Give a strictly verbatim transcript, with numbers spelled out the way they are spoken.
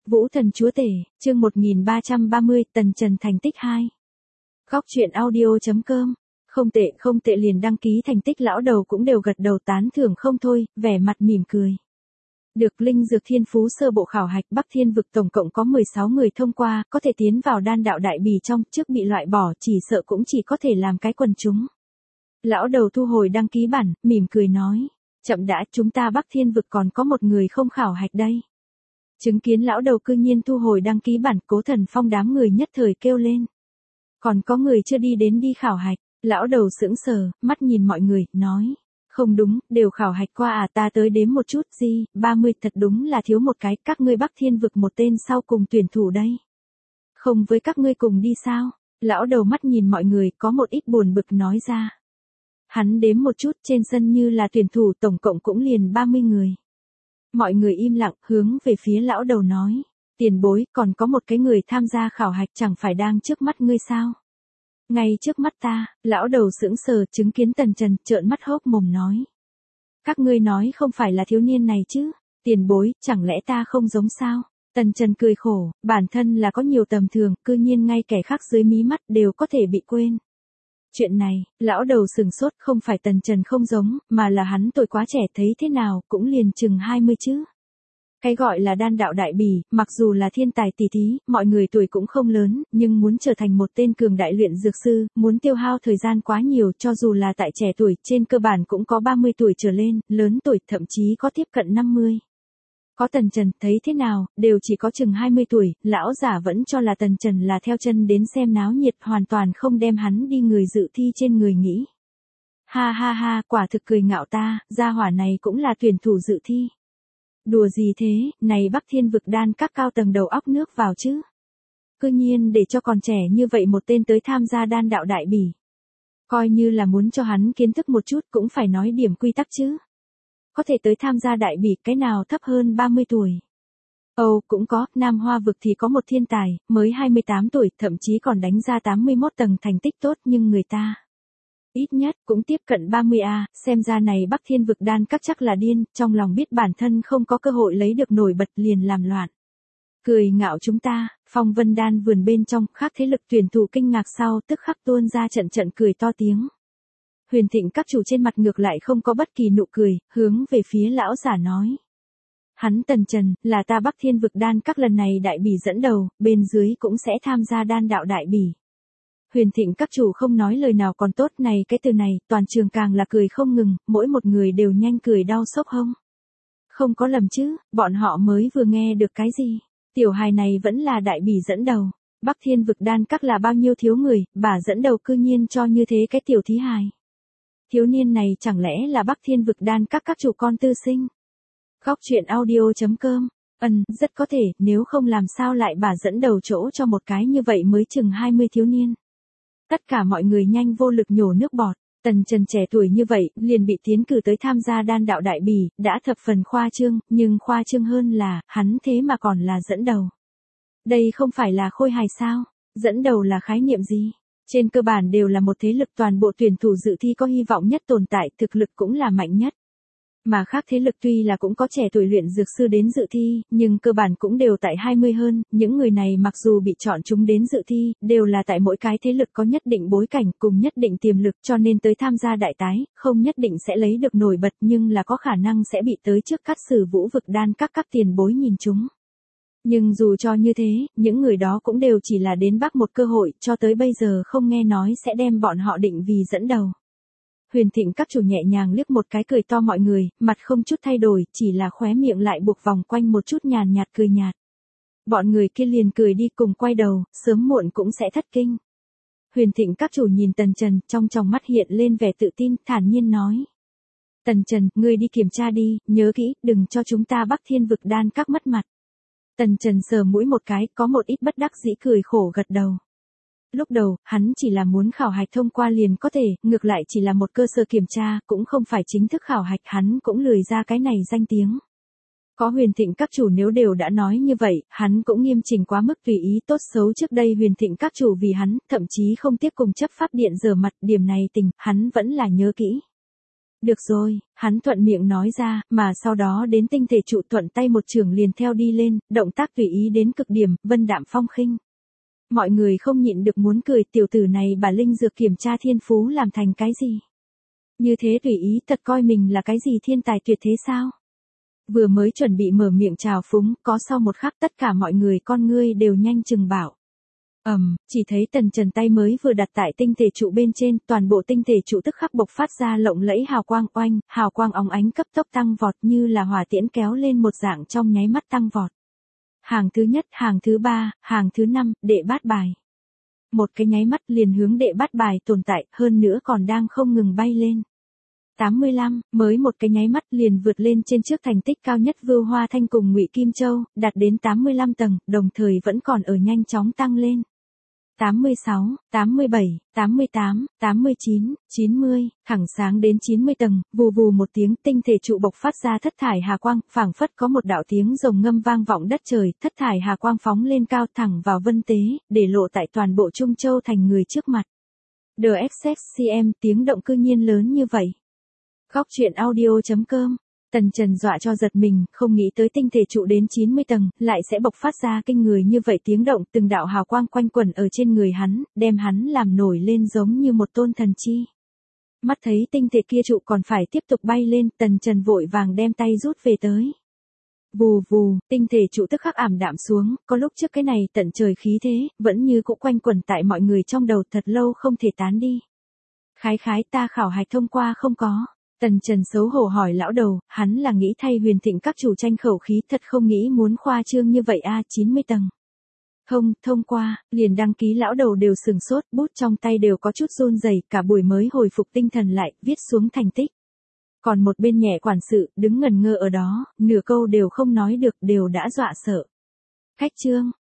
Vũ Thần Chúa Tể, chương một nghìn ba trăm ba mươi, Tần Trần thành tích hai. Góc truyện audio.com, không tệ không tệ liền đăng ký thành tích lão đầu cũng đều gật đầu tán thưởng không thôi, vẻ mặt mỉm cười. Được linh dược thiên phú sơ bộ khảo hạch Bắc Thiên vực tổng cộng có mười sáu người thông qua, có thể tiến vào đan đạo đại bỉ trong, trước bị loại bỏ chỉ sợ cũng chỉ có thể làm cái quần chúng. Lão đầu thu hồi đăng ký bản, mỉm cười nói, chậm đã, chúng ta Bắc Thiên vực còn có một người không khảo hạch đây. Chứng kiến lão đầu cư nhiên thu hồi đăng ký bản, Cố Thần Phong đám người nhất thời kêu lên. Còn có người chưa đi đến đi khảo hạch, lão đầu sững sờ, mắt nhìn mọi người, nói. Không đúng, đều khảo hạch qua à, ta tới đếm một chút gì, ba mươi thật đúng là thiếu một cái, các ngươi Bắc Thiên vực một tên sau cùng tuyển thủ đây. Không với các ngươi cùng đi sao? Lão đầu mắt nhìn mọi người, có một ít buồn bực nói ra. Hắn đếm một chút, trên sân như là tuyển thủ tổng cộng cũng liền ba mươi người. Mọi người im lặng, hướng về phía lão đầu nói, tiền bối, còn có một cái người tham gia khảo hạch chẳng phải đang trước mắt ngươi sao? Ngay trước mắt ta, lão đầu sững sờ chứng kiến Tần Trần, trợn mắt hốc mồm nói. Các ngươi nói không phải là thiếu niên này chứ, tiền bối, chẳng lẽ ta không giống sao? Tần Trần cười khổ, bản thân là có nhiều tầm thường, cư nhiên ngay kẻ khác dưới mí mắt đều có thể bị quên. Chuyện này, lão đầu sừng sốt, không phải Tần Trần không giống, mà là hắn tuổi quá trẻ, thấy thế nào, cũng liền chừng hai mươi chứ. Cái gọi là đan đạo đại bỉ, mặc dù là thiên tài tỷ thí, mọi người tuổi cũng không lớn, nhưng muốn trở thành một tên cường đại luyện dược sư, muốn tiêu hao thời gian quá nhiều, cho dù là tại trẻ tuổi, trên cơ bản cũng có ba mươi tuổi trở lên, lớn tuổi, thậm chí có tiếp cận năm mươi. Có Tần Trần, thấy thế nào, đều chỉ có chừng hai mươi tuổi, lão giả vẫn cho là Tần Trần là theo chân đến xem náo nhiệt, hoàn toàn không đem hắn đi người dự thi trên người nghĩ. Ha ha ha, quả thực cười ngạo ta, gia hỏa này cũng là tuyển thủ dự thi. Đùa gì thế, này Bắc Thiên vực đan các cao tầng đầu óc nước vào chứ. Cư nhiên để cho còn trẻ như vậy một tên tới tham gia đan đạo đại bỉ. Coi như là muốn cho hắn kiến thức một chút cũng phải nói điểm quy tắc chứ. Có thể tới tham gia đại bỉ, cái nào thấp hơn ba mươi tuổi. Ồ, cũng có, Nam Hoa vực thì có một thiên tài, mới hai mươi tám tuổi, thậm chí còn đánh ra tám mươi mốt tầng thành tích tốt, nhưng người ta ít nhất cũng tiếp cận ba mươi a, xem ra này Bắc Thiên vực đan các chắc là điên, trong lòng biết bản thân không có cơ hội lấy được nổi bật liền làm loạn. Cười ngạo chúng ta, Phong Vân Đan vườn bên trong, khác thế lực tuyển thủ kinh ngạc sau, tức khắc tuôn ra trận trận cười to tiếng. Huyền Thịnh các chủ trên mặt ngược lại không có bất kỳ nụ cười, hướng về phía lão giả nói. Hắn Tần Trần, là ta Bắc Thiên vực đan các lần này đại bỉ dẫn đầu, bên dưới cũng sẽ tham gia đan đạo đại bỉ. Huyền Thịnh các chủ không nói lời nào còn tốt, này cái từ này, toàn trường càng là cười không ngừng, mỗi một người đều nhanh cười đau sốc hông. Không có lầm chứ, bọn họ mới vừa nghe được cái gì, tiểu hài này vẫn là đại bỉ dẫn đầu, Bắc Thiên vực đan các là bao nhiêu thiếu người, bà dẫn đầu cư nhiên cho như thế cái tiểu thí hài. Thiếu niên này chẳng lẽ là Bắc Thiên vực đan các các chủ con tư sinh. Góc truyện audio.com, ừm, rất có thể, nếu không làm sao lại bà dẫn đầu chỗ cho một cái như vậy mới chừng hai mươi thiếu niên. Tất cả mọi người nhanh vô lực nhổ nước bọt, Tần Trần trẻ tuổi như vậy, liền bị tiến cử tới tham gia đan đạo đại bỉ, đã thập phần khoa trương, nhưng khoa trương hơn là, hắn thế mà còn là dẫn đầu. Đây không phải là khôi hài sao, dẫn đầu là khái niệm gì? Trên cơ bản đều là một thế lực, toàn bộ tuyển thủ dự thi có hy vọng nhất tồn tại, thực lực cũng là mạnh nhất. Mà khác thế lực tuy là cũng có trẻ tuổi luyện dược sư đến dự thi, nhưng cơ bản cũng đều tại hai mươi hơn, những người này mặc dù bị chọn chúng đến dự thi, đều là tại mỗi cái thế lực có nhất định bối cảnh cùng nhất định tiềm lực, cho nên tới tham gia đại tái, không nhất định sẽ lấy được nổi bật nhưng là có khả năng sẽ bị tới trước cắt xử vũ vực đan các các tiền bối nhìn chúng. Nhưng dù cho như thế, những người đó cũng đều chỉ là đến bắt một cơ hội, cho tới bây giờ không nghe nói sẽ đem bọn họ định vì dẫn đầu. Huyền Thịnh các chủ nhẹ nhàng liếc một cái cười to mọi người, mặt không chút thay đổi, chỉ là khóe miệng lại buộc vòng quanh một chút nhàn nhạt cười nhạt. Bọn người kia liền cười đi cùng quay đầu, sớm muộn cũng sẽ thất kinh. Huyền Thịnh các chủ nhìn Tần Trần, trong tròng mắt hiện lên vẻ tự tin, thản nhiên nói. Tần Trần, ngươi đi kiểm tra đi, nhớ kỹ, đừng cho chúng ta Bắc Thiên vực đan các mất mặt. Tần Trần sờ mũi một cái, có một ít bất đắc dĩ cười khổ gật đầu. Lúc đầu, hắn chỉ là muốn khảo hạch thông qua liền có thể, ngược lại chỉ là một cơ sở kiểm tra, cũng không phải chính thức khảo hạch, hắn cũng lười ra cái này danh tiếng. Có Huyền Thịnh các chủ nếu đều đã nói như vậy, hắn cũng nghiêm chỉnh quá mức tùy ý, tốt xấu trước đây Huyền Thịnh các chủ vì hắn, thậm chí không tiếc cùng chấp pháp điện rửa mặt, điểm này tình, hắn vẫn là nhớ kỹ. Được rồi, hắn thuận miệng nói ra, mà sau đó đến tinh thể trụ thuận tay một trường liền theo đi lên, động tác tùy ý đến cực điểm, vân đạm phong khinh. Mọi người không nhịn được muốn cười, tiểu tử này bà linh dược kiểm tra thiên phú làm thành cái gì? Như thế tùy ý thật coi mình là cái gì thiên tài tuyệt thế sao? Vừa mới chuẩn bị mở miệng trào phúng, có sau một khắc tất cả mọi người con ngươi đều nhanh chừng bảo. Ầm, um, chỉ thấy Tần Trần tay mới vừa đặt tại tinh thể trụ bên trên, toàn bộ tinh thể trụ tức khắc bộc phát ra lộng lẫy hào quang oanh, hào quang óng ánh cấp tốc tăng vọt như là hỏa tiễn kéo lên một dạng trong nháy mắt tăng vọt. Hàng thứ nhất, hàng thứ ba, hàng thứ năm, đệ bát bài. Một cái nháy mắt liền hướng đệ bát bài tồn tại, hơn nữa còn đang không ngừng bay lên. tám mươi lăm, mới một cái nháy mắt liền vượt lên trên trước thành tích cao nhất Vưu Hoa Thanh cùng Ngụy Kim Châu, đạt đến tám mươi lăm tầng, đồng thời vẫn còn ở nhanh chóng tăng lên. tám mươi sáu, tám mươi bảy, tám mươi tám, tám mươi chín, chín mươi, thẳng sáng đến chín mươi tầng, vù vù một tiếng tinh thể trụ bộc phát ra thất thải hà quang, phảng phất có một đạo tiếng rồng ngâm vang vọng đất trời, thất thải hà quang phóng lên cao thẳng vào vân tế, để lộ tại toàn bộ Trung Châu thành người trước mặt. The Excess xê em tiếng động cư nhiên lớn như vậy. Góc truyện audio chấm com. Tần Trần dọa cho giật mình, không nghĩ tới tinh thể trụ đến chín mươi tầng, lại sẽ bộc phát ra kinh người như vậy tiếng động, từng đạo hào quang quanh quẩn ở trên người hắn, đem hắn làm nổi lên giống như một tôn thần chi. Mắt thấy tinh thể kia trụ còn phải tiếp tục bay lên, Tần Trần vội vàng đem tay rút về tới. Vù vù, tinh thể trụ tức khắc ảm đạm xuống, có lúc trước cái này tận trời khí thế, vẫn như cũ quanh quẩn tại mọi người trong đầu thật lâu không thể tán đi. Khái khái ta khảo hạch thông qua không có. Tần Trần xấu hổ hỏi lão đầu, hắn là nghĩ thay Huyền Thịnh các chủ tranh khẩu khí, thật không nghĩ muốn khoa trương như vậy a, chín mươi tầng. Không, thông qua, liền đăng ký lão đầu đều sừng sốt, bút trong tay đều có chút run rẩy, cả buổi mới hồi phục tinh thần lại, viết xuống thành tích. Còn một bên nhẹ quản sự, đứng ngần ngơ ở đó, nửa câu đều không nói được, đều đã dọa sợ. Khách trương,